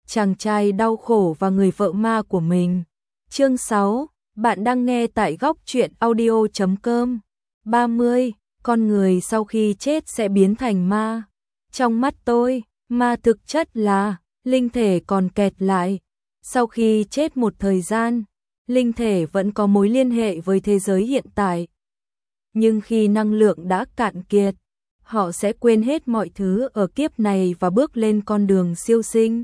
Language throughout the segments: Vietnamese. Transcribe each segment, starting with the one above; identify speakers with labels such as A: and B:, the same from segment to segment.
A: chàng trai đau khổ và người vợ ma của mình. Chương 6, bạn đang nghe tại góc truyện audio.com. 30. Con người sau khi chết sẽ biến thành ma. Trong mắt tôi, ma thực chất là linh thể còn kẹt lại. Sau khi chết một thời gian, linh thể vẫn có mối liên hệ với thế giới hiện tại. Nhưng khi năng lượng đã cạn kiệt, họ sẽ quên hết mọi thứ ở kiếp này và bước lên con đường siêu sinh.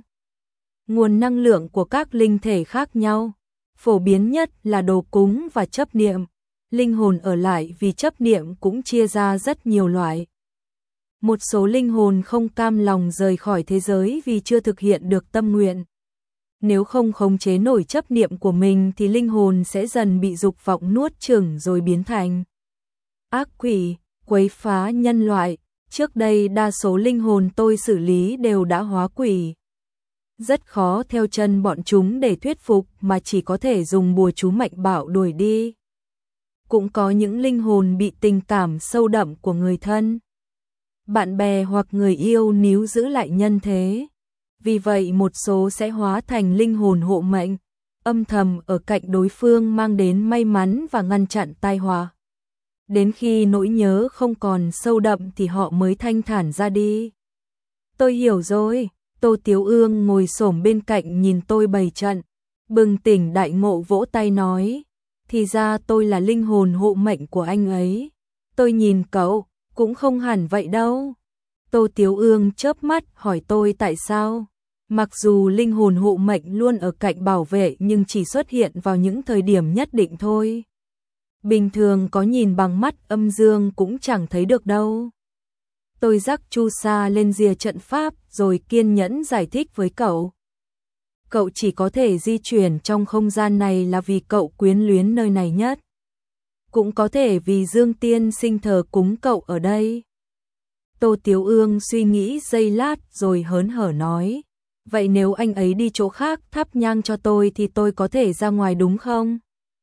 A: Nguồn năng lượng của các linh thể khác nhau, phổ biến nhất là đồ cúng và chấp niệm. Linh hồn ở lại vì chấp niệm cũng chia ra rất nhiều loại. Một số linh hồn không cam lòng rời khỏi thế giới vì chưa thực hiện được tâm nguyện. Nếu không khống chế nổi chấp niệm của mình thì linh hồn sẽ dần bị dục vọng nuốt chửng rồi biến thành ác quỷ, quấy phá nhân loại. Trước đây đa số linh hồn tôi xử lý đều đã hóa quỷ. Rất khó theo chân bọn chúng để thuyết phục mà chỉ có thể dùng bùa chú mạnh bạo đuổi đi. Cũng có những linh hồn bị tình cảm sâu đậm của người thân, bạn bè hoặc người yêu níu giữ lại nhân thế. Vì vậy một số sẽ hóa thành linh hồn hộ mệnh, âm thầm ở cạnh đối phương mang đến may mắn và ngăn chặn tai họa. Đến khi nỗi nhớ không còn sâu đậm thì họ mới thanh thản ra đi. Tôi hiểu rồi. Tô Tiếu Ương ngồi xổm bên cạnh nhìn tôi bày trận, bừng tỉnh đại ngộ vỗ tay nói, thì ra tôi là linh hồn hộ mệnh của anh ấy. Tôi nhìn cậu, cũng không hẳn vậy đâu. Tô Tiếu Ương chớp mắt hỏi tôi tại sao. Mặc dù linh hồn hộ mệnh luôn ở cạnh bảo vệ nhưng chỉ xuất hiện vào những thời điểm nhất định thôi. Bình thường có nhìn bằng mắt âm dương cũng chẳng thấy được đâu. Tôi rắc chu sa lên rìa trận pháp rồi kiên nhẫn giải thích với cậu. Cậu chỉ có thể di chuyển trong không gian này là vì cậu quyến luyến nơi này nhất. Cũng có thể vì Dương Tiên Sinh thờ cúng cậu ở đây. Tô Tiếu Ương suy nghĩ giây lát rồi hớn hở nói. Vậy nếu anh ấy đi chỗ khác thắp nhang cho tôi thì tôi có thể ra ngoài đúng không?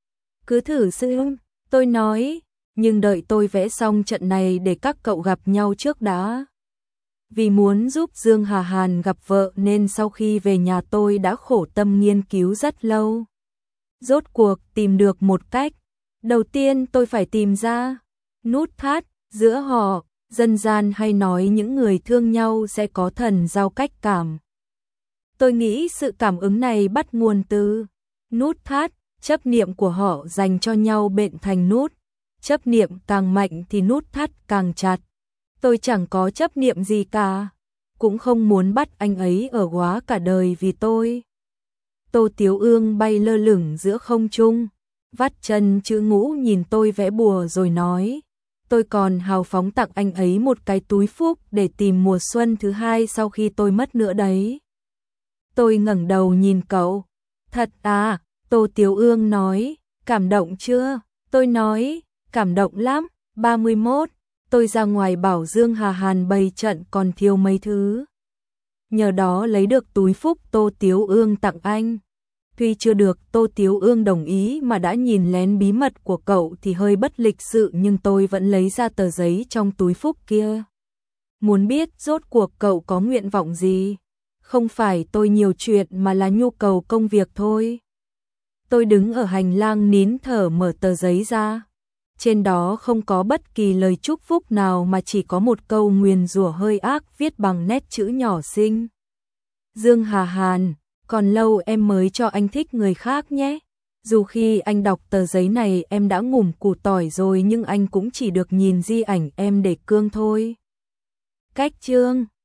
A: Cứ thử xem, tôi nói. Nhưng đợi tôi vẽ xong trận này để các cậu gặp nhau trước đã. Vì muốn giúp Dương Hà Hàn gặp vợ nên sau khi về nhà tôi đã khổ tâm nghiên cứu rất lâu. Rốt cuộc tìm được một cách. Đầu tiên tôi phải tìm ra nút thắt giữa họ. Dân gian hay nói những người thương nhau sẽ có thần giao cách cảm. Tôi nghĩ sự cảm ứng này bắt nguồn từ nút thắt, chấp niệm của họ dành cho nhau bện thành nút. Chấp niệm càng mạnh thì nút thắt càng chặt. Tôi chẳng có chấp niệm gì cả, cũng không muốn bắt anh ấy ở góa cả đời vì tôi. Tô Tiếu Ương bay lơ lửng giữa không trung, vắt chân chữ ngũ nhìn tôi vẽ bùa rồi nói, tôi còn hào phóng tặng anh ấy một cái túi phúc để tìm mùa xuân thứ hai sau khi tôi mất nữa đấy. Tôi ngẩng đầu nhìn cậu. Thật à? Tô Tiếu Ương nói, cảm động chưa? Tôi nói, cảm động lắm. 31, tôi ra ngoài bảo Dương Hà Hàn bày trận còn thiếu mấy thứ. Nhờ đó lấy được túi phúc Tô Tiếu Ương tặng anh. Tuy chưa được Tô Tiếu Ương đồng ý mà đã nhìn lén bí mật của cậu thì hơi bất lịch sự nhưng tôi vẫn lấy ra tờ giấy trong túi phúc kia. Muốn biết rốt cuộc cậu có nguyện vọng gì? Không phải tôi nhiều chuyện mà là nhu cầu công việc thôi. Tôi đứng ở hành lang nín thở mở tờ giấy ra. Trên đó không có bất kỳ lời chúc phúc nào mà chỉ có một câu nguyền rủa hơi ác viết bằng nét chữ nhỏ xinh. Dương Hà Hàn, còn lâu em mới cho anh thích người khác nhé. Dù khi anh đọc tờ giấy này em đã ngủm củ tỏi rồi nhưng anh cũng chỉ được nhìn di ảnh em để cương thôi. Cách chương